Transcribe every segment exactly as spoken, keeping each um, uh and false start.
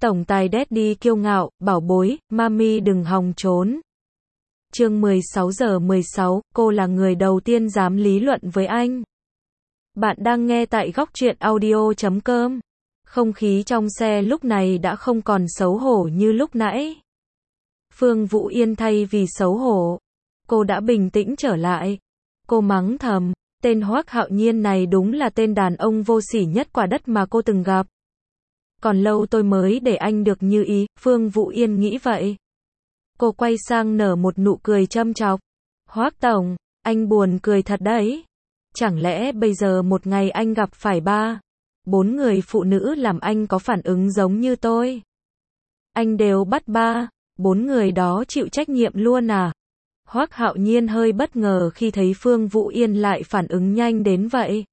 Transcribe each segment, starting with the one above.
Tổng tài Daddy kiêu ngạo, bảo bối, mami đừng hòng trốn. Chương mười sáu giờ mười sáu, cô là người đầu tiên dám lý luận với anh. Bạn đang nghe tại góc truyện audio chấm com. Không khí trong xe lúc này đã không còn xấu hổ như lúc nãy. Phương Vũ Yên thay vì xấu hổ, cô đã bình tĩnh trở lại. Cô mắng thầm, tên Hoắc Hạo Nhiên này đúng là tên đàn ông vô sỉ nhất quả đất mà cô từng gặp. Còn lâu tôi mới để anh được như ý, Phương Vũ Yên nghĩ vậy. Cô quay sang nở một nụ cười châm chọc. Hoắc tổng, anh buồn cười thật đấy. Chẳng lẽ bây giờ một ngày anh gặp phải ba, bốn người phụ nữ làm anh có phản ứng giống như tôi? Anh đều bắt ba, bốn người đó chịu trách nhiệm luôn à? Hoắc Hạo Nhiên hơi bất ngờ khi thấy Phương Vũ Yên lại phản ứng nhanh đến vậy.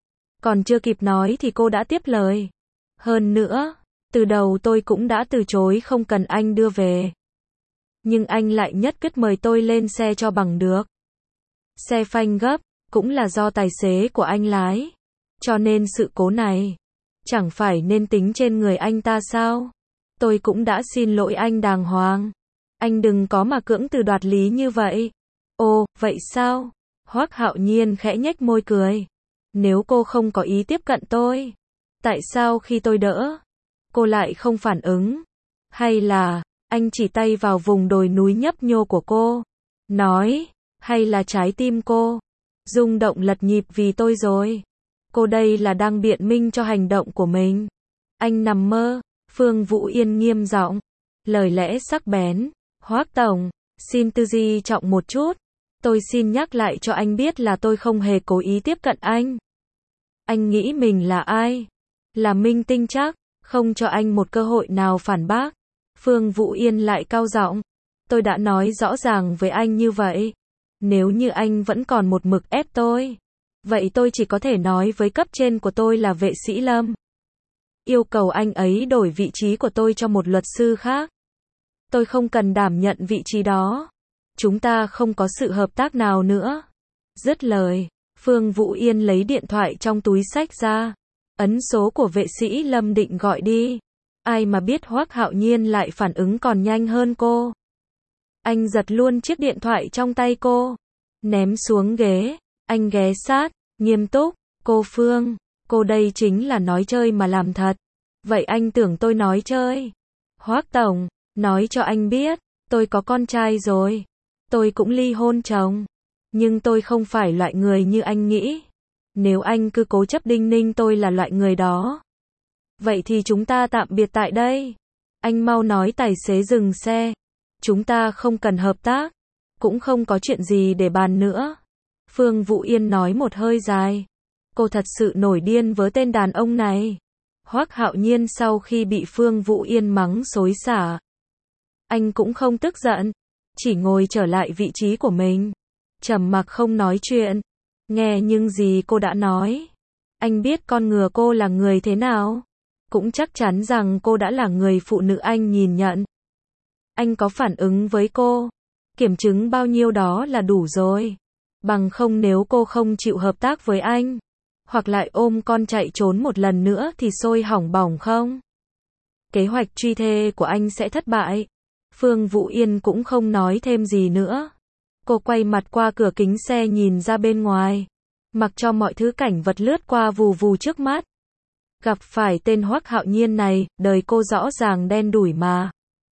Còn chưa kịp nói thì cô đã tiếp lời. Hơn nữa, từ đầu tôi cũng đã từ chối không cần anh đưa về. Nhưng anh lại nhất quyết mời tôi lên xe cho bằng được. Xe phanh gấp, cũng là do tài xế của anh lái. Cho nên sự cố này, chẳng phải nên tính trên người anh ta sao? Tôi cũng đã xin lỗi anh đàng hoàng. Anh đừng có mà cưỡng từ đoạt lý như vậy. Ồ, vậy sao? Hoắc Hạo Nhiên khẽ nhếch môi cười. Nếu cô không có ý tiếp cận tôi, tại sao khi tôi đỡ, cô lại không phản ứng? Hay là, anh chỉ tay vào vùng đồi núi nhấp nhô của cô, nói, hay là trái tim cô rung động lật nhịp vì tôi rồi? Cô đây là đang biện minh cho hành động của mình. Anh nằm mơ, Phương Vũ Yên nghiêm giọng, lời lẽ sắc bén. Hoắc tổng, xin tư duy trọng một chút. Tôi xin nhắc lại cho anh biết là tôi không hề cố ý tiếp cận anh. Anh nghĩ mình là ai? Là minh tinh chắc, không cho anh một cơ hội nào phản bác. Phương Vũ Yên lại cao giọng. Tôi đã nói rõ ràng với anh như vậy. Nếu như anh vẫn còn một mực ép tôi, vậy tôi chỉ có thể nói với cấp trên của tôi là vệ sĩ Lâm. Yêu cầu anh ấy đổi vị trí của tôi cho một luật sư khác. Tôi không cần đảm nhận vị trí đó. Chúng ta không có sự hợp tác nào nữa. Dứt lời, Phương Vũ Yên lấy điện thoại trong túi xách ra, ấn số của vệ sĩ Lâm định gọi đi. Ai mà biết Hoắc Hạo Nhiên lại phản ứng còn nhanh hơn cô. Anh giật luôn chiếc điện thoại trong tay cô, ném xuống ghế. Anh ghé sát, nghiêm túc. Cô Phương, cô đây chính là nói chơi mà làm thật. Vậy anh tưởng tôi nói chơi? Hoắc tổng, nói cho anh biết, tôi có con trai rồi. Tôi cũng ly hôn chồng. Nhưng tôi không phải loại người như anh nghĩ. Nếu anh cứ cố chấp đinh ninh tôi là loại người đó, vậy thì chúng ta tạm biệt tại đây. Anh mau nói tài xế dừng xe. Chúng ta không cần hợp tác, cũng không có chuyện gì để bàn nữa. Phương Vũ Yên nói một hơi dài. Cô thật sự nổi điên với tên đàn ông này. Hoắc Hạo Nhiên sau khi bị Phương Vũ Yên mắng xối xả, anh cũng không tức giận, chỉ ngồi trở lại vị trí của mình, trầm mặc không nói chuyện. Nghe những gì cô đã nói, anh biết con ngừa cô là người thế nào, cũng chắc chắn rằng cô đã là người phụ nữ anh nhìn nhận. Anh có phản ứng với cô, kiểm chứng bao nhiêu đó là đủ rồi. Bằng không nếu cô không chịu hợp tác với anh, hoặc lại ôm con chạy trốn một lần nữa thì xôi hỏng bỏng không? Kế hoạch truy thê của anh sẽ thất bại. Phương Vũ Yên cũng không nói thêm gì nữa. Cô quay mặt qua cửa kính xe nhìn ra bên ngoài, mặc cho mọi thứ cảnh vật lướt qua vù vù trước mắt. Gặp phải tên Hoắc Hạo Nhiên này, đời cô rõ ràng đen đủi mà.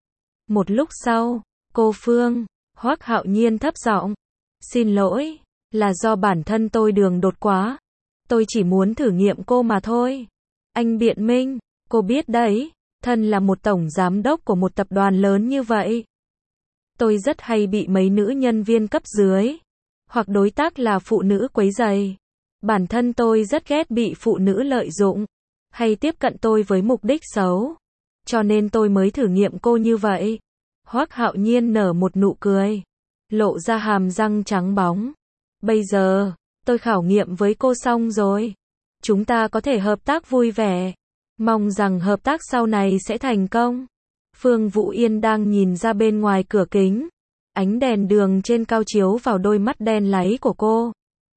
Một lúc sau, cô Phương, Hoắc Hạo Nhiên thấp giọng, xin lỗi, là do bản thân tôi đường đột quá. Tôi chỉ muốn thử nghiệm cô mà thôi. Anh biện minh, cô biết đấy, thân là một tổng giám đốc của một tập đoàn lớn như vậy. Tôi rất hay bị mấy nữ nhân viên cấp dưới, hoặc đối tác là phụ nữ quấy rầy. Bản thân tôi rất ghét bị phụ nữ lợi dụng, hay tiếp cận tôi với mục đích xấu. Cho nên tôi mới thử nghiệm cô như vậy. Hoắc Hạo Nhiên nở một nụ cười, lộ ra hàm răng trắng bóng. Bây giờ, tôi khảo nghiệm với cô xong rồi. Chúng ta có thể hợp tác vui vẻ. Mong rằng hợp tác sau này sẽ thành công. Phương Vũ Yên đang nhìn ra bên ngoài cửa kính. Ánh đèn đường trên cao chiếu vào đôi mắt đen láy của cô,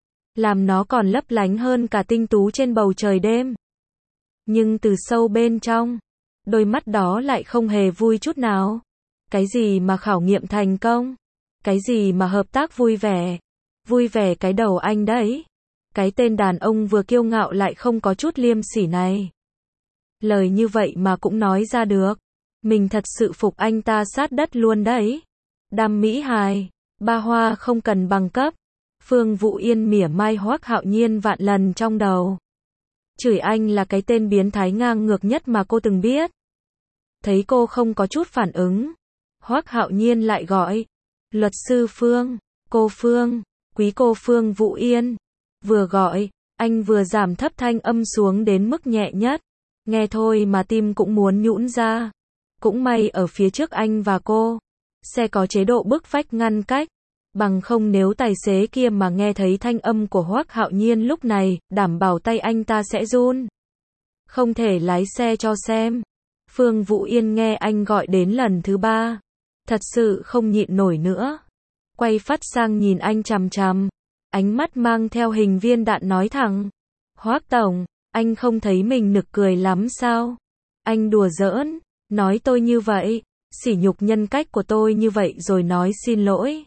làm nó còn lấp lánh hơn cả tinh tú trên bầu trời đêm. Nhưng từ sâu bên trong, đôi mắt đó lại không hề vui chút nào. Cái gì mà khảo nghiệm thành công? Cái gì mà hợp tác vui vẻ? Vui vẻ cái đầu anh đấy. Cái tên đàn ông vừa kiêu ngạo lại không có chút liêm sỉ này. Lời như vậy mà cũng nói ra được. Mình thật sự phục anh ta sát đất luôn đấy. Đam mỹ hài, ba hoa không cần bằng cấp. Phương Vũ Yên mỉa mai Hoắc Hạo Nhiên vạn lần trong đầu. Chửi anh là cái tên biến thái ngang ngược nhất mà cô từng biết. Thấy cô không có chút phản ứng, Hoắc Hạo Nhiên lại gọi. Luật sư Phương, cô Phương, quý cô Phương Vũ Yên. Vừa gọi, anh vừa giảm thấp thanh âm xuống đến mức nhẹ nhất. Nghe thôi mà tim cũng muốn nhũn ra. Cũng may ở phía trước anh và cô, xe có chế độ bức vách ngăn cách. Bằng không nếu tài xế kia mà nghe thấy thanh âm của Hoắc Hạo Nhiên lúc này, đảm bảo tay anh ta sẽ run. Không thể lái xe cho xem. Phương Vũ Yên nghe anh gọi đến lần thứ ba. Thật sự không nhịn nổi nữa. Quay phát sang nhìn anh chằm chằm. Ánh mắt mang theo hình viên đạn nói thẳng. Hoắc tổng, anh không thấy mình nực cười lắm sao? Anh đùa giỡn, nói tôi như vậy, sỉ nhục nhân cách của tôi như vậy rồi nói xin lỗi.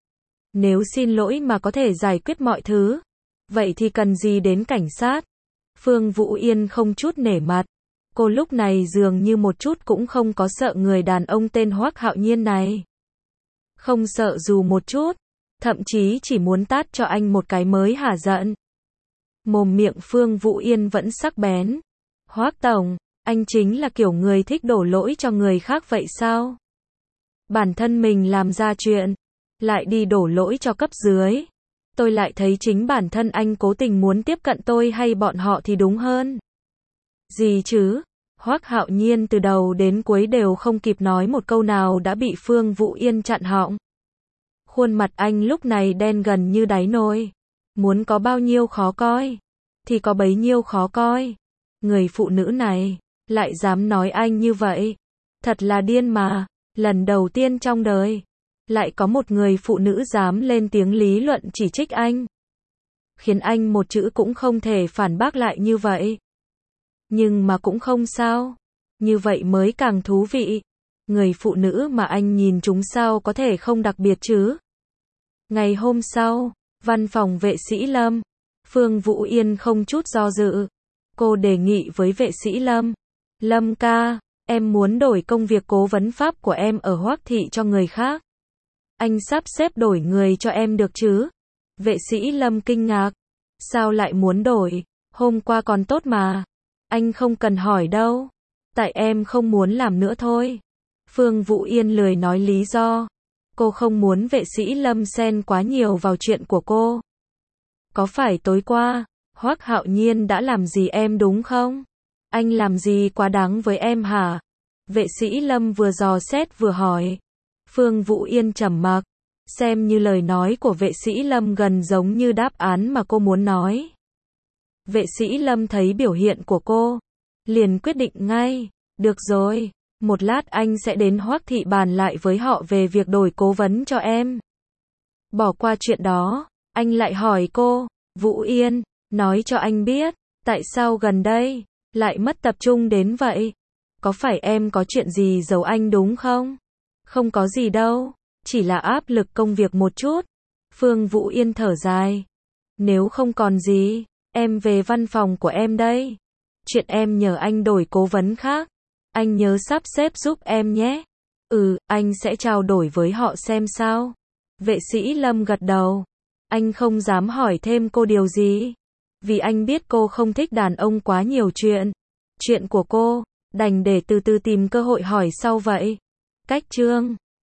Nếu xin lỗi mà có thể giải quyết mọi thứ, vậy thì cần gì đến cảnh sát? Phương Vũ Yên không chút nể mặt. Cô lúc này dường như một chút cũng không có sợ người đàn ông tên Hoắc Hạo Nhiên này. Không sợ dù một chút, thậm chí chỉ muốn tát cho anh một cái mới hả giận. Mồm miệng Phương Vũ Yên vẫn sắc bén. Hoắc tổng, anh chính là kiểu người thích đổ lỗi cho người khác vậy sao? Bản thân mình làm ra chuyện, lại đi đổ lỗi cho cấp dưới. Tôi lại thấy chính bản thân anh cố tình muốn tiếp cận tôi hay bọn họ thì đúng hơn. Gì chứ? Hoắc Hạo Nhiên từ đầu đến cuối đều không kịp nói một câu nào đã bị Phương Vũ Yên chặn họng. Khuôn mặt anh lúc này đen gần như đáy nồi. Muốn có bao nhiêu khó coi, thì có bấy nhiêu khó coi. Người phụ nữ này, lại dám nói anh như vậy. Thật là điên mà, lần đầu tiên trong đời. Lại có một người phụ nữ dám lên tiếng lý luận chỉ trích anh. Khiến anh một chữ cũng không thể phản bác lại như vậy. Nhưng mà cũng không sao. Như vậy mới càng thú vị. Người phụ nữ mà anh nhìn chúng sao có thể không đặc biệt chứ. Ngày hôm sau, văn phòng vệ sĩ Lâm. Phương Vũ Yên không chút do dự. Cô đề nghị với vệ sĩ Lâm. Lâm ca, em muốn đổi công việc cố vấn pháp của em ở Hoắc thị cho người khác. Anh sắp xếp đổi người cho em được chứ? Vệ sĩ Lâm kinh ngạc. Sao lại muốn đổi? Hôm qua còn tốt mà. Anh không cần hỏi đâu. Tại em không muốn làm nữa thôi. Phương Vũ Yên lười nói lý do. Cô không muốn vệ sĩ Lâm xen quá nhiều vào chuyện của cô. Có phải tối qua, Hoắc Hạo Nhiên đã làm gì em đúng không? Anh làm gì quá đáng với em hả? Vệ sĩ Lâm vừa dò xét vừa hỏi. Phương Vũ Yên trầm mặc, xem như lời nói của vệ sĩ Lâm gần giống như đáp án mà cô muốn nói. Vệ sĩ Lâm thấy biểu hiện của cô, liền quyết định ngay, được rồi, một lát anh sẽ đến Hoắc thị bàn lại với họ về việc đổi cố vấn cho em. Bỏ qua chuyện đó, anh lại hỏi cô, Vũ Yên, nói cho anh biết, tại sao gần đây, lại mất tập trung đến vậy? Có phải em có chuyện gì giấu anh đúng không? Không có gì đâu, chỉ là áp lực công việc một chút. Phương Vũ Yên thở dài. Nếu không còn gì, em về văn phòng của em đây. Chuyện em nhờ anh đổi cố vấn khác, anh nhớ sắp xếp giúp em nhé. Ừ, anh sẽ trao đổi với họ xem sao. Vệ sĩ Lâm gật đầu. Anh không dám hỏi thêm cô điều gì. Vì anh biết cô không thích đàn ông quá nhiều chuyện. Chuyện của cô, đành để từ từ tìm cơ hội hỏi sau vậy. Cách chương